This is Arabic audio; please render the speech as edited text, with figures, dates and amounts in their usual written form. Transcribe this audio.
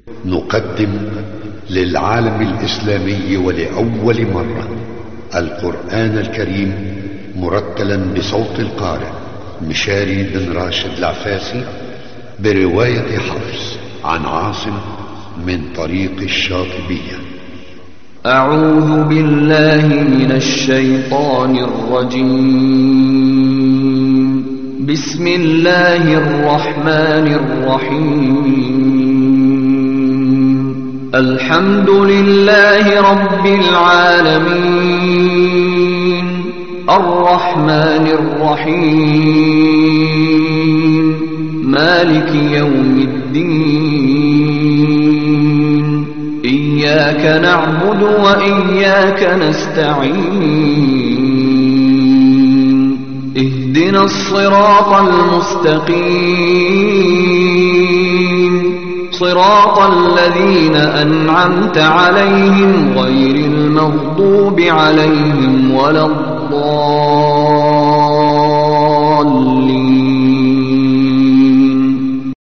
نقدم للعالم الإسلامي ولأول مرة القرآن الكريم مرتلا بصوت القارئ مشاري بن راشد العفاسي برواية حفص عن عاصم من طريق الشاطبية. أعوذ بالله من الشيطان الرجيم. بسم الله الرحمن الرحيم. الحمد لله رب العالمين الرحمن الرحيم مالك يوم الدين. إياك نعبد وإياك نستعين. اهدنا الصراط المستقيم صراط الذين أنعمت عليهم غير المغضوب عليهم ولا الضالين.